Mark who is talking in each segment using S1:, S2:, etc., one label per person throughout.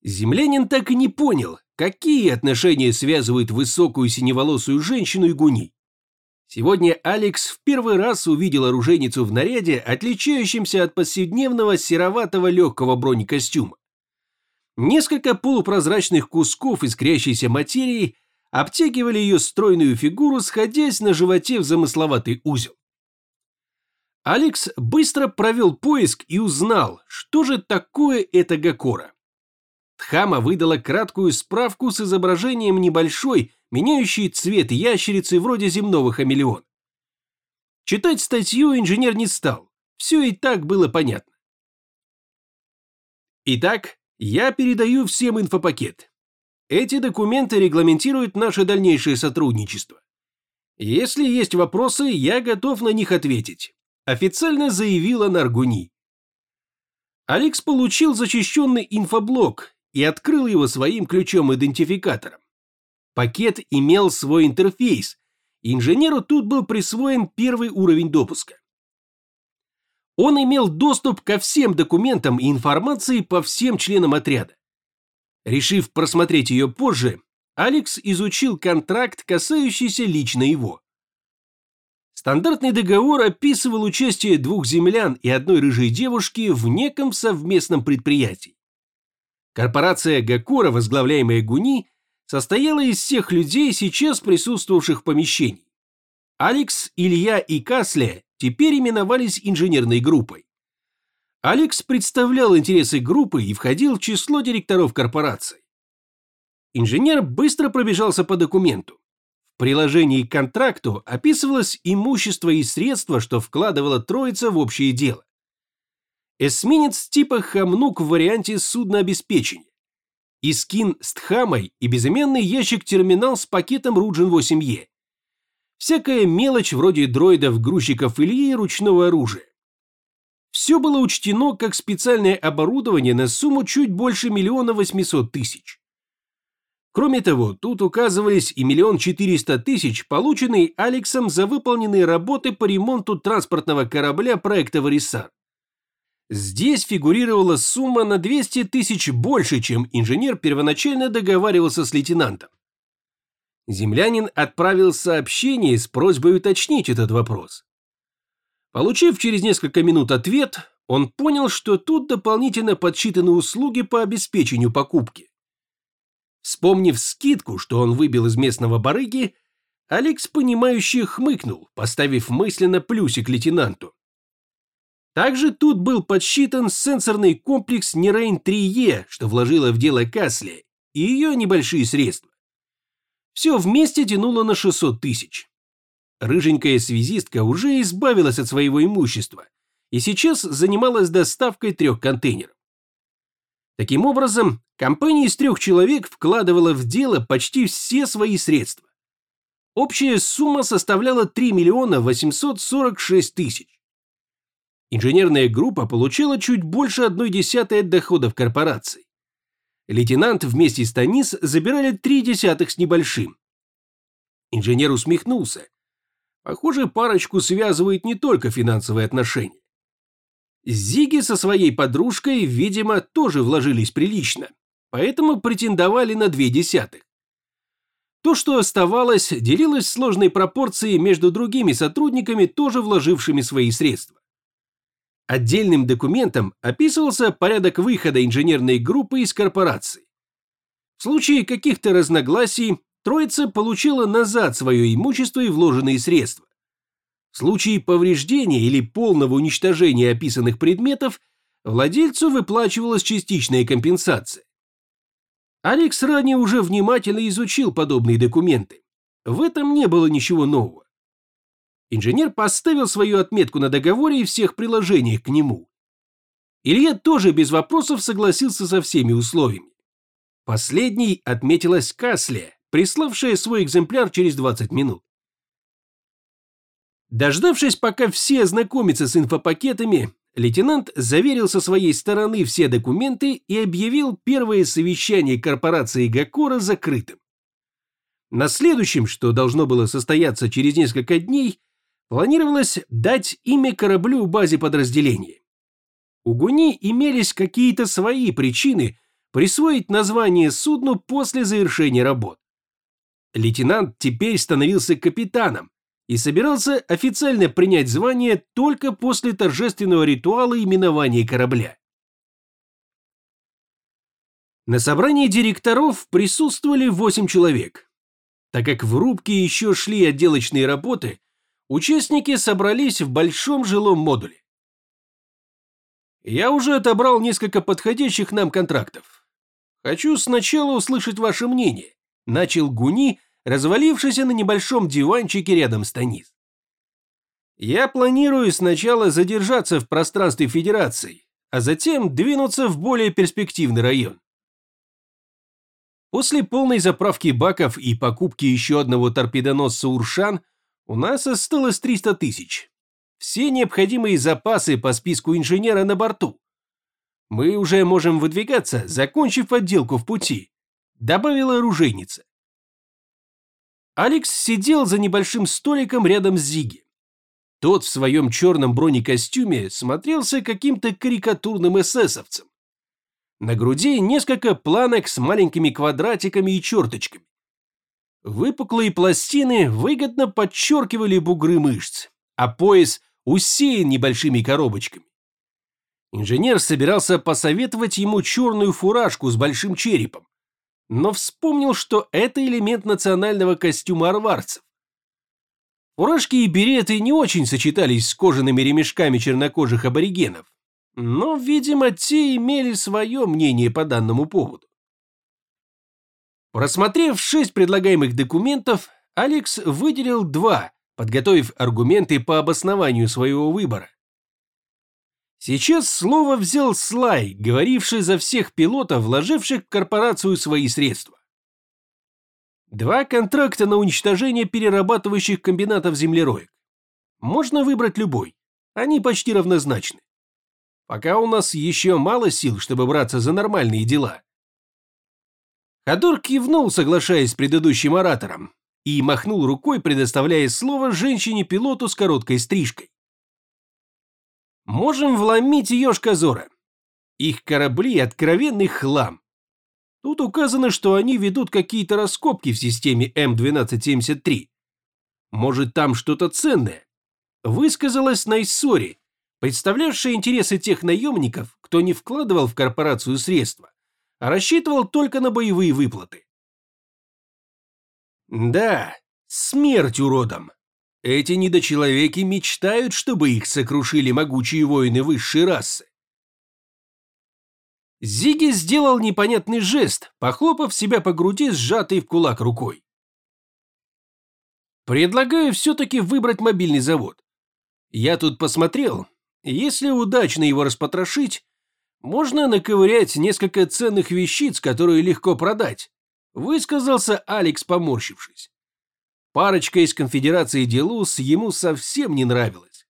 S1: Землянин так и не понял, какие отношения связывают высокую синеволосую женщину и Гуни. Сегодня Алекс в первый раз увидел оружейницу в наряде, отличающемся от повседневного сероватого легкого бронекостюма. Несколько полупрозрачных кусков искрящейся материи обтягивали ее стройную фигуру, сходясь на животе в замысловатый узел. Алекс быстро провел поиск и узнал, что же такое эта Гакора. Дхама выдала краткую справку с изображением небольшой, меняющей цвет ящерицы вроде земного хамелеона. Читать статью инженер не стал, все и так было понятно. Итак, я передаю всем инфопакет. Эти документы регламентируют наше дальнейшее сотрудничество. Если есть вопросы, я готов на них ответить, официально заявила Наргуни. Алекс получил защищенный инфоблок и открыл его своим ключом-идентификатором. Пакет имел свой интерфейс, и инженеру тут был присвоен первый уровень допуска. Он имел доступ ко всем документам и информации по всем членам отряда. Решив просмотреть ее позже, Алекс изучил контракт, касающийся лично его. Стандартный договор описывал участие 2 землян и 1 рыжей девушки в неком совместном предприятии. Корпорация Гакора, возглавляемая Гуни, состояла из всех людей, сейчас присутствовавших в помещении. Алекс, Илья и Касле теперь именовались инженерной группой. Алекс представлял интересы группы и входил в число директоров корпорации. Инженер быстро пробежался по документу. В приложении к контракту описывалось имущество и средства, что вкладывала троица в общее дело. Эсминец типа «Хамнук» в варианте суднообеспечения. Искин с Дхамой и безымянный ящик-терминал с пакетом Руджин-8Е. Всякая мелочь вроде дроидов, грузчиков Ильи и ручного оружия. Все было учтено как специальное оборудование на сумму чуть больше 1 800 000. Кроме того, тут указывались и 1 400 000, полученные Алексом за выполненные работы по ремонту транспортного корабля проекта «Варисар». Здесь фигурировала сумма на 200 000 больше, чем инженер первоначально договаривался с лейтенантом. Землянин отправил сообщение с просьбой уточнить этот вопрос. Получив через несколько минут ответ, он понял, что тут дополнительно подсчитаны услуги по обеспечению покупки. Вспомнив скидку, что он выбил из местного барыги, Алекс, понимающе хмыкнул, поставив мысленно плюсик лейтенанту. Также тут был подсчитан сенсорный комплекс Нерейн-3Е, что вложила в дело Касли, и ее небольшие средства. Все вместе тянуло на 600 000. Рыженькая связистка уже избавилась от своего имущества и сейчас занималась доставкой 3 контейнеров. Таким образом, компания из 3 человек вкладывала в дело почти все свои средства. Общая сумма составляла 3 846 000. Инженерная группа получала чуть больше 1/10 от доходов корпорации. Лейтенант вместе с Танис забирали 0,3 с небольшим. Инженер усмехнулся. Похоже, парочку связывает не только финансовые отношения. Зиги со своей подружкой, видимо, тоже вложились прилично, поэтому претендовали на 0,2. То, что оставалось, делилось в сложной пропорции между другими сотрудниками, тоже вложившими свои средства. Отдельным документом описывался порядок выхода инженерной группы из корпорации. В случае каких-то разногласий троица получила назад свое имущество и вложенные средства. В случае повреждения или полного уничтожения описанных предметов владельцу выплачивалась частичная компенсация. Алекс ранее уже внимательно изучил подобные документы. В этом не было ничего нового. Инженер поставил свою отметку на договоре и всех приложениях к нему. Илья тоже без вопросов согласился со всеми условиями. Последней отметилась Касле, приславшая свой экземпляр через 20 минут. Дождавшись, пока все ознакомятся с инфопакетами, лейтенант заверил со своей стороны все документы и объявил первое совещание корпорации Гакора закрытым. На следующем, что должно было состояться через несколько дней, планировалось дать имя кораблю в базе подразделения. У Гуни имелись какие-то свои причины, присвоить название судну после завершения работ. Лейтенант теперь становился капитаном и собирался официально принять звание только после торжественного ритуала именования корабля. На собрании директоров присутствовали 8 человек. Так как в рубке еще шли отделочные работы, участники собрались в большом жилом модуле. Я уже отобрал несколько подходящих нам контрактов. Хочу сначала услышать ваше мнение, начал Гуни, развалившийся на небольшом диванчике рядом с Танис. Я планирую сначала задержаться в пространстве Федерации, а затем двинуться в более перспективный район. После полной заправки баков и покупки еще одного торпедоносца «Уршан» у нас осталось 300 тысяч. Все необходимые запасы по списку инженера на борту. Мы уже можем выдвигаться, закончив отделку в пути, добавила оружейница. Алекс сидел за небольшим столиком рядом с Зиги. Тот в своем черном бронекостюме смотрелся каким-то карикатурным эсэсовцем. На груди несколько планок с маленькими квадратиками и черточками. Выпуклые пластины выгодно подчеркивали бугры мышц, а пояс усеян небольшими коробочками. Инженер собирался посоветовать ему черную фуражку с большим черепом, но вспомнил, что это элемент национального костюма арварцев. Фуражки и береты не очень сочетались с кожаными ремешками чернокожих аборигенов, но, видимо, те имели свое мнение по данному поводу. Просмотрев 6 предлагаемых документов, Алекс выделил 2, подготовив аргументы по обоснованию своего выбора. Сейчас слово взял Слай, говоривший за всех пилотов, вложивших в корпорацию свои средства. 2 контракта на уничтожение перерабатывающих комбинатов землероек. Можно выбрать любой, они почти равнозначны. Пока у нас еще мало сил, чтобы браться за нормальные дела. Ходор кивнул, соглашаясь с предыдущим оратором, и махнул рукой, предоставляя слово женщине-пилоту с короткой стрижкой. Можем вломить Йошка-Зора. Их корабли – откровенный хлам. Тут указано, что они ведут какие-то раскопки в системе М1273. Может, там что-то ценное? Высказалась Найсори, представлявшая интересы тех наемников, кто не вкладывал в корпорацию средства, а рассчитывал только на боевые выплаты. Да, смерть уродам. Эти недочеловеки мечтают, чтобы их сокрушили могучие воины высшей расы. Зиги сделал непонятный жест, похлопав себя по груди, сжатой в кулак рукой. Предлагаю все-таки выбрать мобильный завод. Я тут посмотрел, если удачно его распотрошить, можно наковырять несколько ценных вещиц, которые легко продать, высказался Алекс, поморщившись. Парочка из конфедерации Делус ему совсем не нравилась.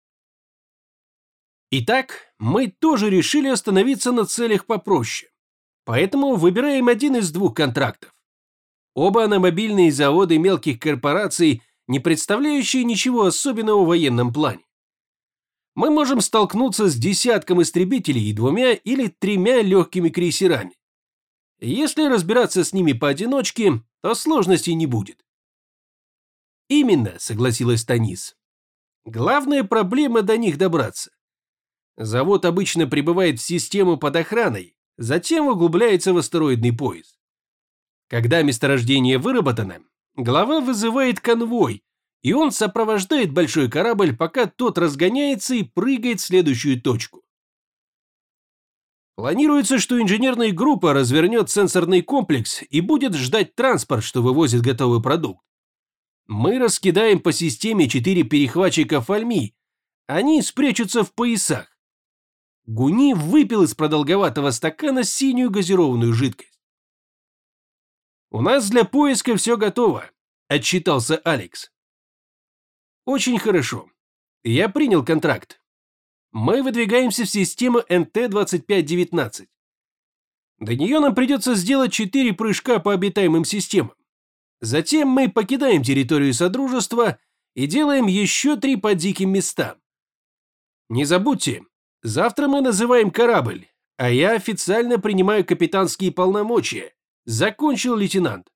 S1: Итак, мы тоже решили остановиться на целях попроще, поэтому выбираем один из 2 контрактов. Оба на мобильные заводы мелких корпораций, не представляющие ничего особенного в военном плане. Мы можем столкнуться с десятком истребителей и 2 или 3 легкими крейсерами. Если разбираться с ними поодиночке, то сложностей не будет. Именно, согласилась Танис. Главная проблема до них добраться. Завод обычно прибывает в систему под охраной, затем углубляется в астероидный пояс. Когда месторождение выработано, глава вызывает конвой, и он сопровождает большой корабль, пока тот разгоняется и прыгает в следующую точку. Планируется, что инженерная группа развернет сенсорный комплекс и будет ждать транспорт, что вывозит готовый продукт. Мы раскидаем по системе 4 перехватчика фольми, они спрячутся в поясах. Гуни выпил из продолговатого стакана синюю газированную жидкость. «У нас для поиска все готово», – отчитался Алекс. «Очень хорошо. Я принял контракт. Мы выдвигаемся в систему НТ-2519. До нее нам придется сделать 4 прыжка по обитаемым системам. Затем мы покидаем территорию Содружества и делаем еще 3 по диким местам. Не забудьте, завтра мы называем корабль, А я официально принимаю капитанские полномочия. Закончил лейтенант.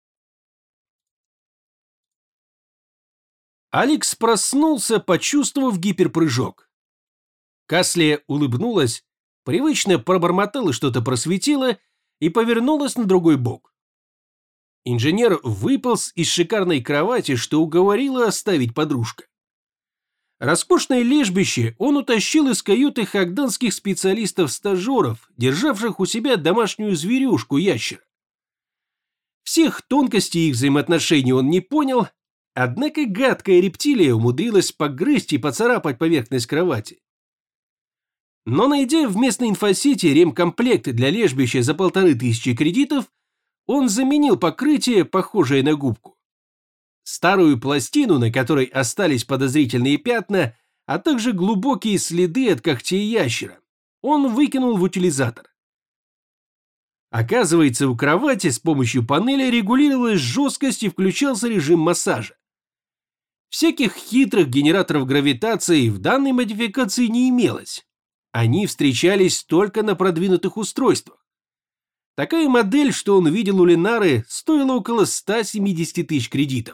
S1: Алекс проснулся, почувствовав гиперпрыжок. Каслия улыбнулась, привычно пробормотала что-то про светило и повернулась на другой бок. Инженер выполз из шикарной кровати, что уговорила оставить подружка. Роскошное лежбище он утащил из каюты хагданских специалистов-стажеров, державших у себя домашнюю зверюшку-ящера. Всех тонкостей их взаимоотношений он не понял, однако гадкая рептилия умудрилась погрызть и поцарапать поверхность кровати. Но найдя в местной инфосети ремкомплект для лежбища за 1500 кредитов, он заменил покрытие, похожее на губку. Старую пластину, на которой остались подозрительные пятна, а также глубокие следы от когтей ящера, он выкинул в утилизатор. Оказывается, у кровати с помощью панели регулировалась жесткость и включался режим массажа. Всяких хитрых генераторов гравитации в данной модификации не имелось. Они встречались только на продвинутых устройствах. Такая модель, что он видел у Ленары, стоила около 170 тысяч кредитов.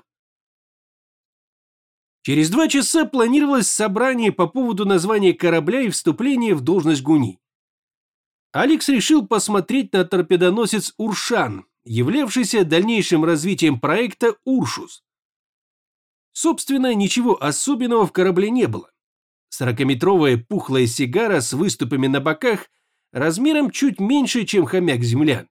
S1: Через 2 часа планировалось собрание по поводу названия корабля и вступления в должность ГУНИ. Алекс решил посмотреть на торпедоносец «Уршан», являвшийся дальнейшим развитием проекта «Уршус». Собственно, ничего особенного в корабле не было. 40-метровая пухлая сигара с выступами на боках размером чуть меньше, чем хомяк-землян.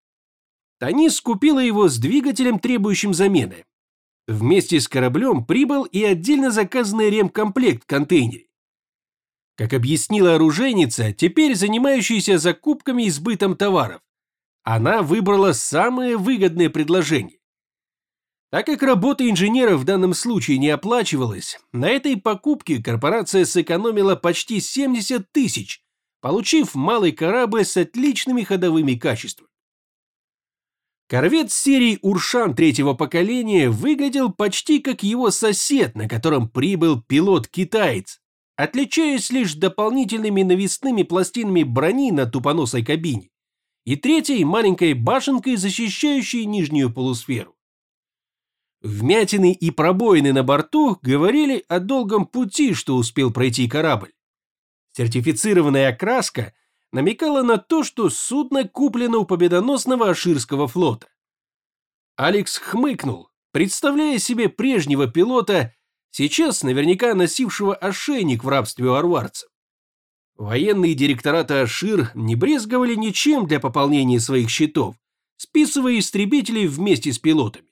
S1: Танис купила его с двигателем, требующим замены. Вместе с кораблем прибыл и отдельно заказанный ремкомплект в контейнере. Как объяснила оружейница, теперь занимающаяся закупками и сбытом товаров, она выбрала самое выгодное предложение. Так как работа инженера в данном случае не оплачивалась, на этой покупке корпорация сэкономила почти 70 тысяч, получив малый корабль с отличными ходовыми качествами. Корвет серии «Уршан» третьего поколения выглядел почти как его сосед, на котором прибыл пилот-китаец, отличаясь лишь дополнительными навесными пластинами брони на тупоносой кабине и третьей маленькой башенкой, защищающей нижнюю полусферу. Вмятины и пробоины на борту говорили о долгом пути, что успел пройти корабль. Сертифицированная окраска намекала на то, что судно куплено у победоносного Аширского флота. Алекс хмыкнул, представляя себе прежнего пилота, сейчас наверняка носившего ошейник в рабстве у арварцев. Военные директораты Ашир не брезговали ничем для пополнения своих счетов, списывая истребителей вместе с пилотами.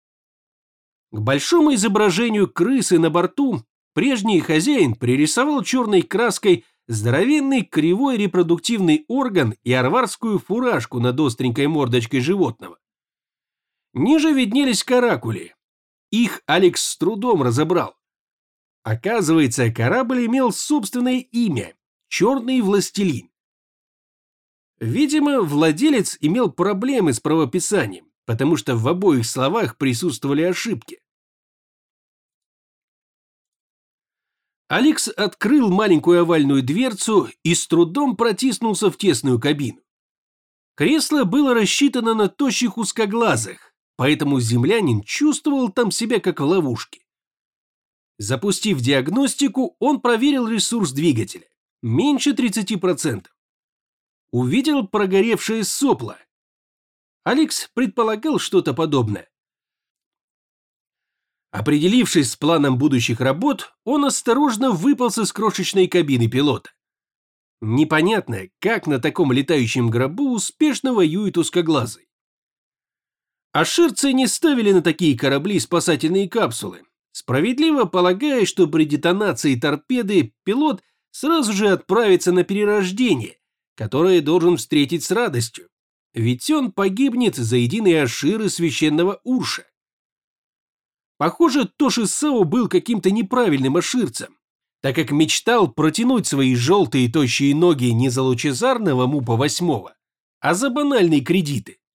S1: К большому изображению крысы на борту прежний хозяин пририсовал черной краской здоровенный кривой репродуктивный орган и арварскую фуражку над остренькой мордочкой животного. Ниже виднелись каракули. Их Алекс с трудом разобрал. Оказывается, корабль имел собственное имя – «Черный властелин». Видимо, владелец имел проблемы с правописанием, потому что в обоих словах присутствовали ошибки. Алекс открыл маленькую овальную дверцу и с трудом протиснулся в тесную кабину. Кресло было рассчитано на тощих узкоглазых, поэтому землянин чувствовал там себя как в ловушке. Запустив диагностику, он проверил ресурс двигателя. Меньше 30%. Увидел прогоревшее сопло. Алекс предполагал что-то подобное. Определившись с планом будущих работ, он осторожно выполз из крошечной кабины пилота. Непонятно, как на таком летающем гробу успешно воюет узкоглазый. Аширцы не ставили на такие корабли спасательные капсулы, справедливо полагая, что при детонации торпеды пилот сразу же отправится на перерождение, которое должен встретить с радостью, ведь он погибнет за единые Аширы священного Урша. Похоже, Тоши Сао был каким-то неправильным аширцем, так как мечтал протянуть свои желтые тощие ноги не за лучезарного Мупа 8, а за банальные кредиты.